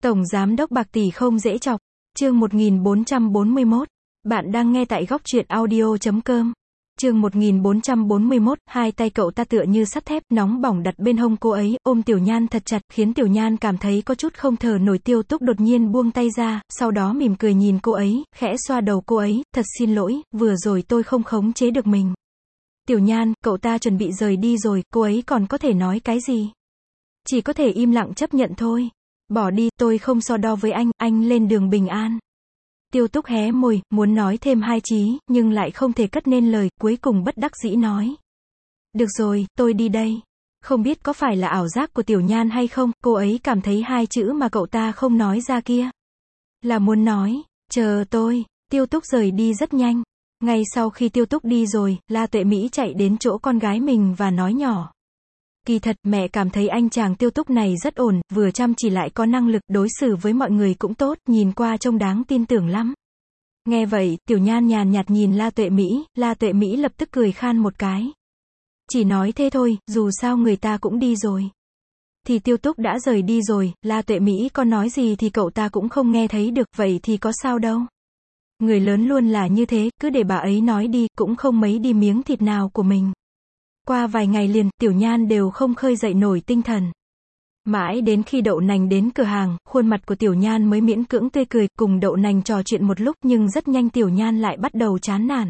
Tổng giám đốc bạc tỷ không dễ chọc. Chương 1441. Bạn đang nghe tại góc truyện audio.com. Chương 1441, hai tay cậu ta tựa như sắt thép, nóng bỏng đặt bên hông cô ấy, ôm Tiểu Nhan thật chặt, khiến Tiểu Nhan cảm thấy có chút không thở nổi. Tiêu Túc đột nhiên buông tay ra, sau đó mỉm cười nhìn cô ấy, khẽ xoa đầu cô ấy, thật xin lỗi, vừa rồi tôi không khống chế được mình. Tiểu Nhan, cậu ta chuẩn bị rời đi rồi, cô ấy còn có thể nói cái gì? Chỉ có thể im lặng chấp nhận thôi. Bỏ đi, tôi không so đo với anh lên đường bình an. Tiêu Túc hé môi, muốn nói thêm hai chí, nhưng lại không thể cất nên lời, cuối cùng bất đắc dĩ nói. Được rồi, tôi đi đây. Không biết có phải là ảo giác của Tiểu Nhan hay không, cô ấy cảm thấy hai chữ mà cậu ta không nói ra kia là muốn nói, chờ tôi. Tiêu Túc rời đi rất nhanh. Ngay sau khi Tiêu Túc đi rồi, La Tuệ Mỹ chạy đến chỗ con gái mình và nói nhỏ. Kỳ thật, mẹ cảm thấy anh chàng Tiêu Túc này rất ổn, vừa chăm chỉ lại có năng lực, đối xử với mọi người cũng tốt, nhìn qua trông đáng tin tưởng lắm. Nghe vậy, Tiểu Nhan nhàn nhạt nhìn La Tuệ Mỹ lập tức cười khan một cái. Chỉ nói thế thôi, dù sao người ta cũng đi rồi. Thì Tiêu Túc đã rời đi rồi, La Tuệ Mỹ có nói gì thì cậu ta cũng không nghe thấy được, vậy thì có sao đâu. Người lớn luôn là như thế, cứ để bà ấy nói đi, cũng không mấy đi miếng thịt nào của mình. Qua vài ngày liền, Tiểu Nhan đều không khơi dậy nổi tinh thần. Mãi đến khi Đậu Nành đến cửa hàng, khuôn mặt của Tiểu Nhan mới miễn cưỡng tươi cười, cùng Đậu Nành trò chuyện một lúc, nhưng rất nhanh Tiểu Nhan lại bắt đầu chán nản.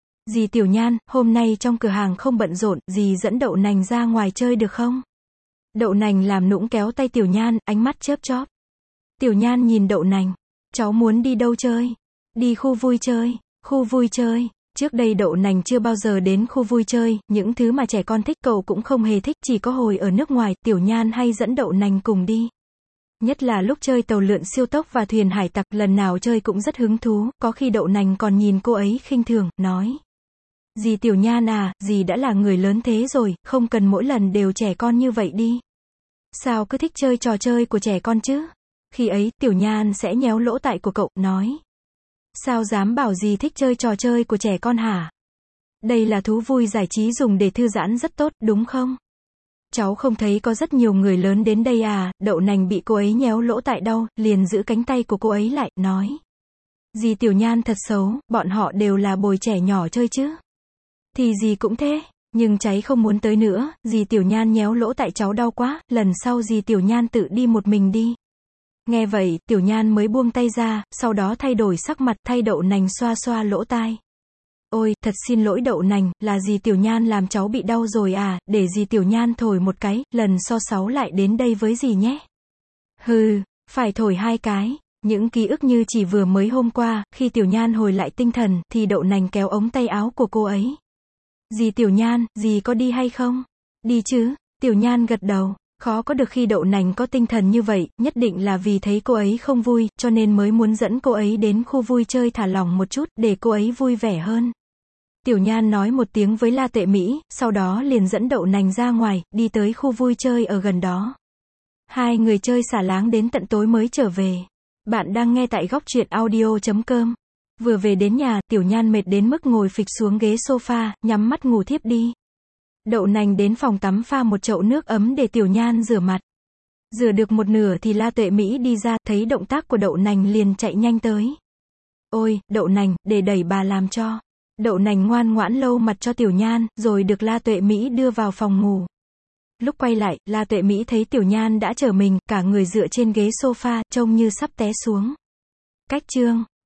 Dì Tiểu Nhan, hôm nay trong cửa hàng không bận rộn, dì dẫn Đậu Nành ra ngoài chơi được không? Đậu Nành làm nũng kéo tay Tiểu Nhan, ánh mắt chớp chóp. Tiểu Nhan nhìn Đậu Nành. Cháu muốn đi đâu chơi? Đi khu vui chơi. Khu vui chơi. Trước đây Đậu Nành chưa bao giờ đến khu vui chơi, những thứ mà trẻ con thích cậu cũng không hề thích, chỉ có hồi ở nước ngoài, Tiểu Nhan hay dẫn Đậu Nành cùng đi. Nhất là lúc chơi tàu lượn siêu tốc và thuyền hải tặc, lần nào chơi cũng rất hứng thú, có khi Đậu Nành còn nhìn cô ấy khinh thường, nói. Dì Tiểu Nhan à, dì đã là người lớn thế rồi, không cần mỗi lần đều trẻ con như vậy đi. Sao cứ thích chơi trò chơi của trẻ con chứ? Khi ấy, Tiểu Nhan sẽ nhéo lỗ tai của cậu, nói. Sao dám bảo dì thích chơi trò chơi của trẻ con hả? Đây là thú vui giải trí dùng để thư giãn rất tốt, đúng không? Cháu không thấy có rất nhiều người lớn đến đây à? Đậu Nành bị cô ấy nhéo lỗ tai đau, liền giữ cánh tay của cô ấy lại, nói. Dì Tiểu Nhan thật xấu, bọn họ đều là bồi trẻ nhỏ chơi chứ. Thì dì cũng thế, nhưng cháy không muốn tới nữa, dì Tiểu Nhan nhéo lỗ tai cháu đau quá, lần sau dì Tiểu Nhan tự đi một mình đi. Nghe vậy, Tiểu Nhan mới buông tay ra, sau đó thay đổi sắc mặt, thay Đậu Nành xoa xoa lỗ tai. Ôi, thật xin lỗi Đậu Nành, là dì Tiểu Nhan làm cháu bị đau rồi à, để dì Tiểu Nhan thổi một cái, lần sau sáu lại đến đây với dì nhé. Hừ, phải thổi hai cái. Những ký ức như chỉ vừa mới hôm qua, khi Tiểu Nhan hồi lại tinh thần, thì Đậu Nành kéo ống tay áo của cô ấy. Dì Tiểu Nhan, dì có đi hay không? Đi chứ, Tiểu Nhan gật đầu. Khó có được khi Đậu Nành có tinh thần như vậy, nhất định là vì thấy cô ấy không vui, cho nên mới muốn dẫn cô ấy đến khu vui chơi thả lỏng một chút, để cô ấy vui vẻ hơn. Tiểu Nhan nói một tiếng với La Tuệ Mỹ, sau đó liền dẫn Đậu Nành ra ngoài, đi tới khu vui chơi ở gần đó. Hai người chơi xả láng đến tận tối mới trở về. Bạn đang nghe tại góc truyện audio.com. Vừa về đến nhà, Tiểu Nhan mệt đến mức ngồi phịch xuống ghế sofa, nhắm mắt ngủ thiếp đi. Đậu Nành đến phòng tắm pha một chậu nước ấm để Tiểu Nhan rửa mặt. Rửa được một nửa thì La Tuệ Mỹ đi ra, thấy động tác của Đậu Nành liền chạy nhanh tới. Ôi, Đậu Nành, để đẩy bà làm cho. Đậu Nành ngoan ngoãn lau mặt cho Tiểu Nhan, rồi được La Tuệ Mỹ đưa vào phòng ngủ. Lúc quay lại, La Tuệ Mỹ thấy Tiểu Nhan đã trở mình, cả người dựa trên ghế sofa, trông như sắp té xuống. Cách chương